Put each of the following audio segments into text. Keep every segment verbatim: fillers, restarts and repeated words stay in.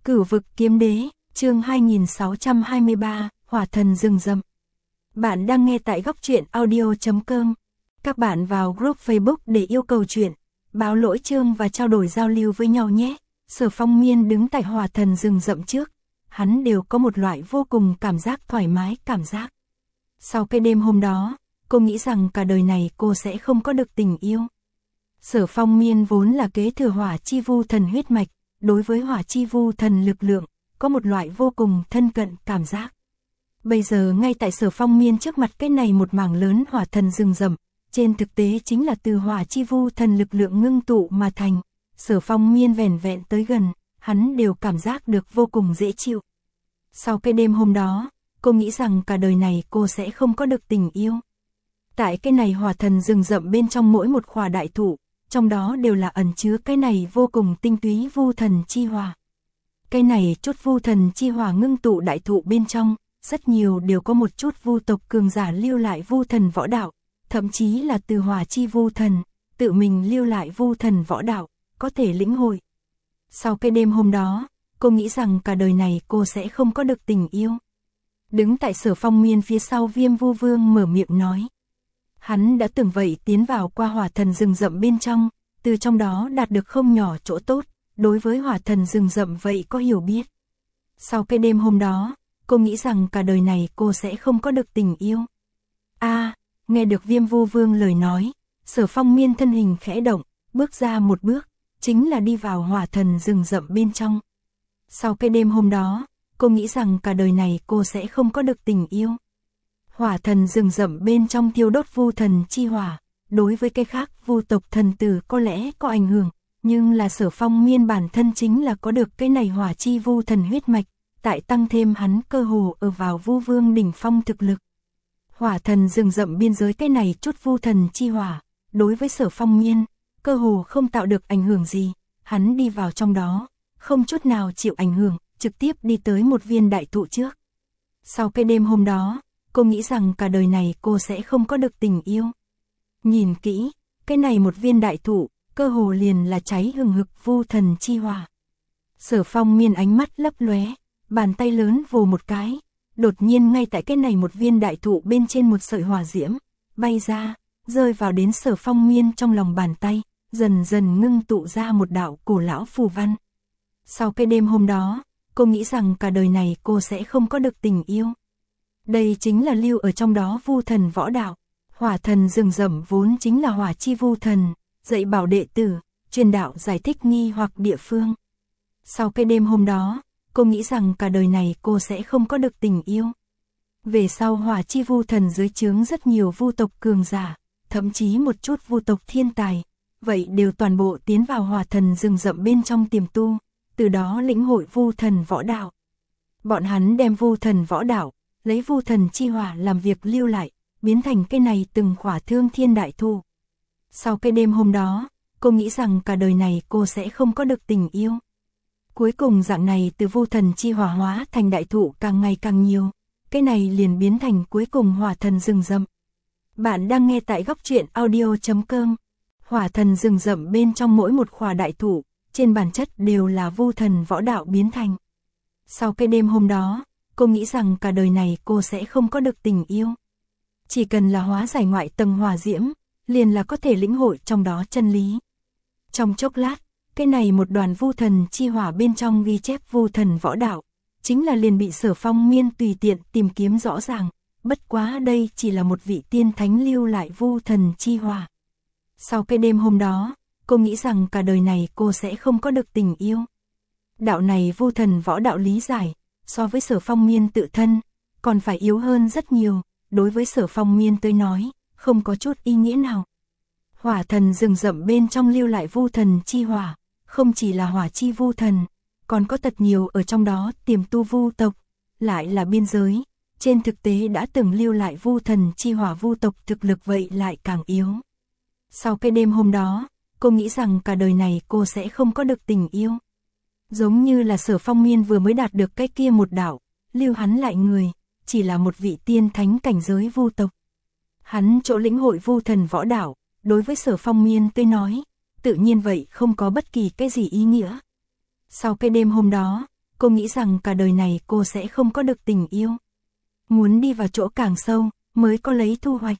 Cửu vực kiếm đế, chương hai nghìn sáu trăm hai mươi ba, hỏa thần rừng rậm. Bạn đang nghe tại góc truyện audio chấm com. Các bạn vào group Facebook để yêu cầu truyện, báo lỗi chương và trao đổi giao lưu với nhau nhé. Sở Phong Miên đứng tại hỏa thần rừng rậm trước, hắn đều có một loại vô cùng cảm giác thoải mái cảm giác. Sau cái đêm hôm đó, cô nghĩ rằng cả đời này cô sẽ không có được tình yêu. Sở Phong Miên vốn là kế thừa hỏa chi vu thần huyết mạch, đối với hỏa chi vu thần lực lượng, có một loại vô cùng thân cận cảm giác. Bây giờ ngay tại Sở Phong Miên trước mặt cái này một mảng lớn hỏa thần rừng rậm, trên thực tế chính là từ hỏa chi vu thần lực lượng ngưng tụ mà thành. Sở Phong Miên vẻn vẹn tới gần, hắn đều cảm giác được vô cùng dễ chịu. Sau cái đêm hôm đó, cô nghĩ rằng cả đời này cô sẽ không có được tình yêu. Tại cái này hỏa thần rừng rậm bên trong mỗi một khỏa đại thụ, trong đó đều là ẩn chứa cái này vô cùng tinh túy vu thần chi hỏa. Cái này chút vu thần chi hỏa ngưng tụ đại thụ bên trong, rất nhiều đều có một chút vu tộc cường giả lưu lại vu thần võ đạo, thậm chí là từ hỏa chi vu thần, tự mình lưu lại vu thần võ đạo, có thể lĩnh hội. Sau cái đêm hôm đó, cô nghĩ rằng cả đời này cô sẽ không có được tình yêu. Đứng tại Sở Phong Miên phía sau Viêm Vu Vương mở miệng nói. Hắn đã từng vậy tiến vào qua hỏa thần rừng rậm bên trong, từ trong đó đạt được không nhỏ chỗ tốt, đối với hỏa thần rừng rậm vậy có hiểu biết. Sau cái đêm hôm đó, cô nghĩ rằng cả đời này cô sẽ không có được tình yêu. A, à, nghe được Viêm Vu Vương lời nói, Sở Phong Miên thân hình khẽ động, bước ra một bước, chính là đi vào hỏa thần rừng rậm bên trong. Sau cái đêm hôm đó, cô nghĩ rằng cả đời này cô sẽ không có được tình yêu. Hỏa thần rừng rậm bên trong thiêu đốt vu thần chi hỏa, đối với cái khác vu tộc thần tử có lẽ có ảnh hưởng, nhưng là Sở Phong Miên bản thân chính là có được cái này hỏa chi vu thần huyết mạch, tại tăng thêm hắn cơ hồ ở vào vu vương đỉnh phong thực lực. Hỏa thần rừng rậm biên giới cái này chút vu thần chi hỏa, đối với Sở Phong Miên, cơ hồ không tạo được ảnh hưởng gì, hắn đi vào trong đó, không chút nào chịu ảnh hưởng, trực tiếp đi tới một viên đại thụ trước. Sau cái đêm hôm đó, cô nghĩ rằng cả đời này cô sẽ không có được tình yêu. Nhìn kỹ, cái này một viên đại thụ, cơ hồ liền là cháy hừng hực vu thần chi hỏa. Sở Phong Miên ánh mắt lấp lóe, bàn tay lớn vồ một cái, đột nhiên ngay tại cái này một viên đại thụ bên trên một sợi hỏa diễm, bay ra, rơi vào đến Sở Phong Miên trong lòng bàn tay, dần dần ngưng tụ ra một đạo cổ lão phù văn. Sau cái đêm hôm đó, cô nghĩ rằng cả đời này cô sẽ không có được tình yêu. Đây chính là lưu ở trong đó vu thần võ đạo. Hỏa thần rừng rậm vốn chính là hỏa chi vu thần, dạy bảo đệ tử, truyền đạo giải thích nghi hoặc địa phương. Sau cái đêm hôm đó, cô nghĩ rằng cả đời này cô sẽ không có được tình yêu. Về sau hỏa chi vu thần dưới trướng rất nhiều vu tộc cường giả, thậm chí một chút vu tộc thiên tài, vậy đều toàn bộ tiến vào hỏa thần rừng rậm bên trong tiềm tu, từ đó lĩnh hội vu thần võ đạo. Bọn hắn đem vu thần võ đạo, lấy vu thần chi hỏa làm việc lưu lại, biến thành cái này từng khỏa thương thiên đại thụ. Sau cái đêm hôm đó, cô nghĩ rằng cả đời này cô sẽ không có được tình yêu. Cuối cùng dạng này từ vu thần chi hỏa hóa thành đại thụ càng ngày càng nhiều, cái này liền biến thành cuối cùng hỏa thần rừng rậm. Bạn đang nghe tại góc truyện audio chấm com. Hỏa thần rừng rậm bên trong mỗi một khỏa đại thụ, trên bản chất đều là vu thần võ đạo biến thành. Sau cái đêm hôm đó, cô nghĩ rằng cả đời này cô sẽ không có được tình yêu. Chỉ cần là hóa giải ngoại tầng hỏa diễm, liền là có thể lĩnh hội trong đó chân lý. Trong chốc lát, cái này một đoàn vu thần chi hỏa bên trong ghi chép vu thần võ đạo, chính là liền bị Sở Phong Miên tùy tiện tìm kiếm rõ ràng, bất quá đây chỉ là một vị tiên thánh lưu lại vu thần chi hỏa. Sau cái đêm hôm đó, cô nghĩ rằng cả đời này cô sẽ không có được tình yêu. Đạo này vu thần võ đạo lý giải, so với Sở Phong Miên tự thân, còn phải yếu hơn rất nhiều, đối với Sở Phong Miên tới nói, không có chút ý nghĩa nào. Hỏa thần rừng rậm bên trong lưu lại vu thần chi hỏa, không chỉ là hỏa chi vu thần, còn có thật nhiều ở trong đó tiềm tu vu tộc, lại là biên giới, trên thực tế đã từng lưu lại vu thần chi hỏa vu tộc thực lực vậy lại càng yếu. Sau cái đêm hôm đó, cô nghĩ rằng cả đời này cô sẽ không có được tình yêu. Giống như là Sở Phong Miên vừa mới đạt được cái kia một đạo, lưu hắn lại người, chỉ là một vị tiên thánh cảnh giới vu tộc. Hắn chỗ lĩnh hội vu thần võ đạo, đối với Sở Phong Miên tôi nói, tự nhiên vậy không có bất kỳ cái gì ý nghĩa. Sau cái đêm hôm đó, cô nghĩ rằng cả đời này cô sẽ không có được tình yêu. Muốn đi vào chỗ càng sâu, mới có lấy thu hoạch.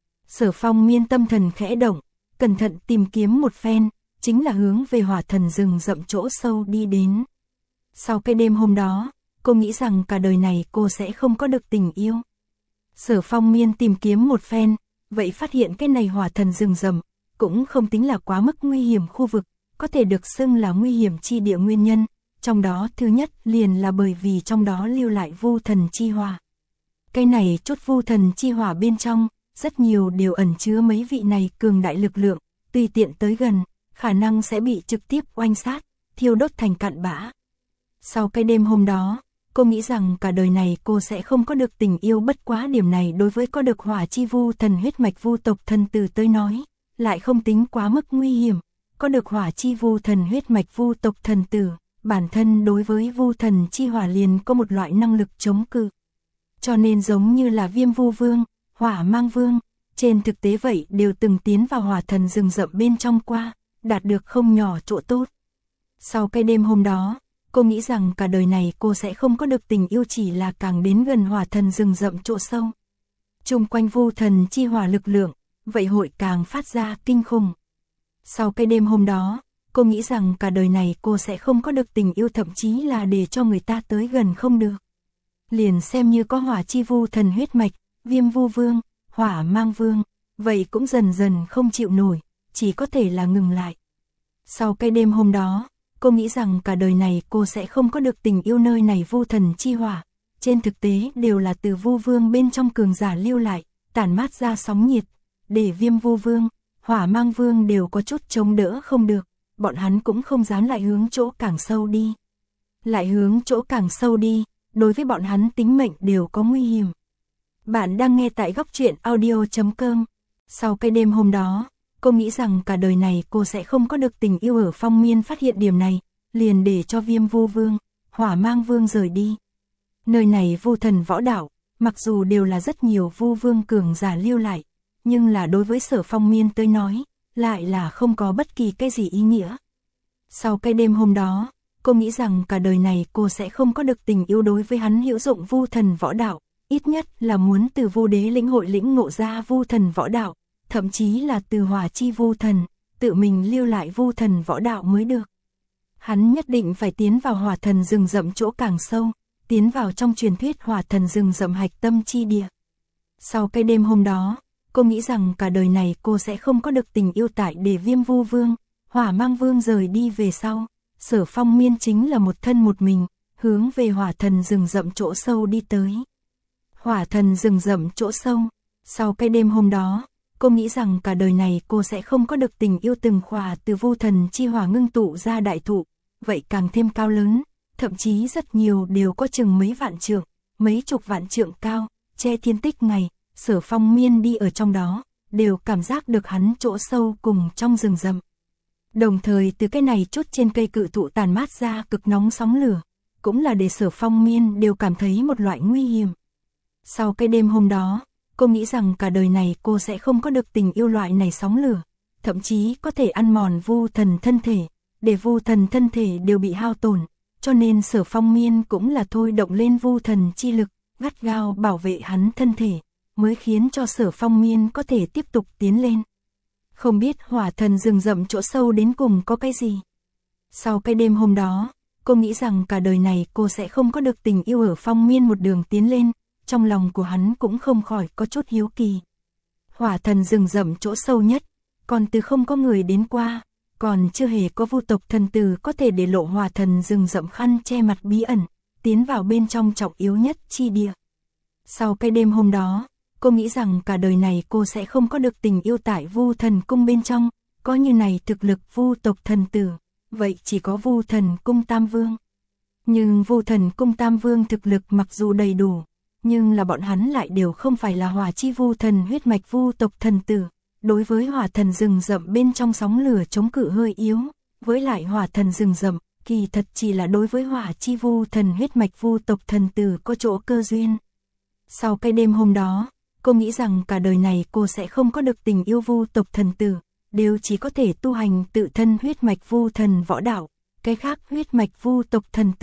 Sở Phong Miên tâm thần khẽ động, cẩn thận tìm kiếm một phen, chính là hướng về hỏa thần rừng rậm chỗ sâu đi đến. Sau cái đêm hôm đó, cô nghĩ rằng cả đời này cô sẽ không có được tình yêu. Sở Phong Miên tìm kiếm một phen, vậy phát hiện cái này hỏa thần rừng rậm cũng không tính là quá mức nguy hiểm khu vực, có thể được xưng là nguy hiểm chi địa nguyên nhân, trong đó thứ nhất liền là bởi vì trong đó lưu lại vu thần chi hỏa. Cái này chút vu thần chi hỏa bên trong, rất nhiều đều ẩn chứa mấy vị này cường đại lực lượng, tùy tiện tới gần, khả năng sẽ bị trực tiếp oanh sát, thiêu đốt thành cặn bã. Sau cái đêm hôm đó, cô nghĩ rằng cả đời này cô sẽ không có được tình yêu, bất quá điểm này đối với có được hỏa chi vu thần huyết mạch vu tộc thần tử tới nói, lại không tính quá mức nguy hiểm. Có được hỏa chi vu thần huyết mạch vu tộc thần tử, bản thân đối với vu thần chi hỏa liền có một loại năng lực chống cự. Cho nên giống như là Viêm Vu Vương, Hỏa Mang Vương, trên thực tế vậy đều từng tiến vào hỏa thần rừng rậm bên trong qua, đạt được không nhỏ chỗ tốt. Sau cái đêm hôm đó, cô nghĩ rằng cả đời này cô sẽ không có được tình yêu, chỉ là càng đến gần hỏa thần rừng rậm chỗ sâu. Chung quanh vu thần chi hỏa lực lượng, vậy hội càng phát ra kinh khủng. Sau cái đêm hôm đó, cô nghĩ rằng cả đời này cô sẽ không có được tình yêu, thậm chí là để cho người ta tới gần không được. Liền xem như có hỏa chi vu thần huyết mạch, Viêm Vu Vương, Hỏa Mang Vương, vậy cũng dần dần không chịu nổi, chỉ có thể là ngừng lại. Sau cái đêm hôm đó, cô nghĩ rằng cả đời này cô sẽ không có được tình yêu, nơi này vu thần chi hỏa, trên thực tế đều là từ Vu Vương bên trong cường giả lưu lại, tản mát ra sóng nhiệt, để Viêm Vu Vương, Hỏa Mang Vương đều có chút chống đỡ không được, bọn hắn cũng không dám lại hướng chỗ càng sâu đi. Lại hướng chỗ càng sâu đi, đối với bọn hắn tính mệnh đều có nguy hiểm. Bạn đang nghe tại góc truyện audio chấm com. Sau cái đêm hôm đó, cô nghĩ rằng cả đời này cô sẽ không có được tình yêu. Ở Phong Miên phát hiện điểm này, liền để cho Viêm Vu Vương, Hỏa Mang Vương rời đi. Nơi này vu thần võ đạo, mặc dù đều là rất nhiều vu vương cường giả lưu lại, nhưng là đối với Sở Phong Miên tới nói, lại là không có bất kỳ cái gì ý nghĩa. Sau cái đêm hôm đó, cô nghĩ rằng cả đời này cô sẽ không có được tình yêu. Đối với hắn hữu dụng vu thần võ đạo, ít nhất là muốn từ Vu Đế lĩnh hội lĩnh ngộ ra vu thần võ đạo, thậm chí là từ hỏa chi vu thần, tự mình lưu lại vu thần võ đạo mới được. Hắn nhất định phải tiến vào hỏa thần rừng rậm chỗ càng sâu, tiến vào trong truyền thuyết hỏa thần rừng rậm hạch tâm chi địa. Sau cái đêm hôm đó, cô nghĩ rằng cả đời này cô sẽ không có được tình yêu. Tại để Viêm Vu Vương, Hỏa Mang Vương rời đi về sau, Sở Phong Miên chính là một thân một mình, hướng về hỏa thần rừng rậm chỗ sâu đi tới. Hỏa thần rừng rậm chỗ sâu, sau cái đêm hôm đó, cô nghĩ rằng cả đời này cô sẽ không có được tình yêu. Từng khỏa từ vu thần chi hỏa ngưng tụ ra đại thụ, vậy càng thêm cao lớn, thậm chí rất nhiều đều có chừng mấy vạn trượng, mấy chục vạn trượng cao, che thiên tích ngày. Sở Phong Miên đi ở trong đó, đều cảm giác được hắn chỗ sâu cùng trong rừng rậm. Đồng thời từ cái này chút trên cây cự thụ tàn mát ra cực nóng sóng lửa, cũng là để Sở Phong Miên đều cảm thấy một loại nguy hiểm. Sau cái đêm hôm đó, cô nghĩ rằng cả đời này cô sẽ không có được tình yêu. Loại này sóng lửa, thậm chí có thể ăn mòn vu thần thân thể, để vu thần thân thể đều bị hao tổn, cho nên Sở Phong Miên cũng là thôi động lên vu thần chi lực, gắt gao bảo vệ hắn thân thể, mới khiến cho Sở Phong Miên có thể tiếp tục tiến lên. Không biết hỏa thần rừng rậm chỗ sâu đến cùng có cái gì. Sau cái đêm hôm đó, cô nghĩ rằng cả đời này cô sẽ không có được tình yêu. Ở Phong Miên một đường tiến lên, trong lòng của hắn cũng không khỏi có chút hiếu kỳ. Hỏa thần rừng rậm chỗ sâu nhất, còn từ không có người đến qua, còn chưa hề có vu tộc thần tử có thể để lộ hỏa thần rừng rậm khăn che mặt bí ẩn, tiến vào bên trong trọng yếu nhất chi địa. Sau cái đêm hôm đó, cô nghĩ rằng cả đời này cô sẽ không có được tình yêu. Tại vu thần cung bên trong, có như này thực lực vu tộc thần tử, vậy chỉ có vu thần cung Tam Vương. Nhưng vu thần cung Tam Vương thực lực mặc dù đầy đủ, nhưng là bọn hắn lại đều không phải là hỏa chi vu thần huyết mạch vu tộc thần tử. Đối với hỏa thần rừng rậm bên trong sóng lửa chống cự hơi yếu, với lại hỏa thần rừng rậm, kỳ thật chỉ là đối với hỏa chi vu thần huyết mạch vu tộc thần tử có chỗ cơ duyên. Sau cái đêm hôm đó, cô nghĩ rằng cả đời này cô sẽ không có được tình yêu. Vu tộc thần tử, đều chỉ có thể tu hành tự thân huyết mạch vu thần võ đạo, cái khác huyết mạch vu tộc thần tử,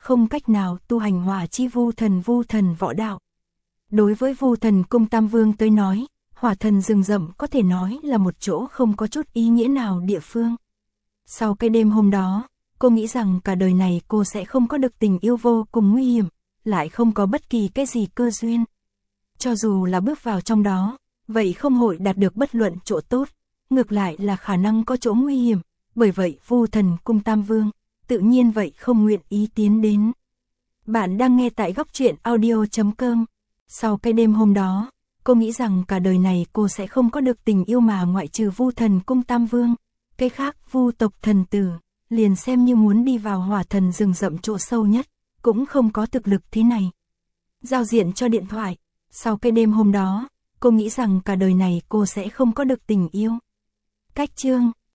không cách nào tu hành hỏa chi vu thần vu thần võ đạo. Đối với vu thần cung Tam Vương tới nói, hỏa thần rừng rậm có thể nói là một chỗ không có chút ý nghĩa nào địa phương. Sau cái đêm hôm đó, cô nghĩ rằng cả đời này cô sẽ không có được tình yêu vô cùng nguy hiểm, lại không có bất kỳ cái gì cơ duyên. Cho dù là bước vào trong đó, vậy không hội đạt được bất luận chỗ tốt, ngược lại là khả năng có chỗ nguy hiểm, bởi vậy vu thần cung Tam Vương, tự nhiên vậy không nguyện ý tiến đến. Bạn đang nghe tại góc truyện audio chấm com. Sau cái đêm hôm đó, cô nghĩ rằng cả đời này cô sẽ không có được tình yêu mà ngoại trừ vu thần cung Tam Vương, cái khác vu tộc thần tử, liền xem như muốn đi vào hỏa thần rừng rậm chỗ sâu nhất, cũng không có thực lực thế này. Giao diện cho điện thoại, sau cái đêm hôm đó, cô nghĩ rằng cả đời này cô sẽ không có được tình yêu. Cách chương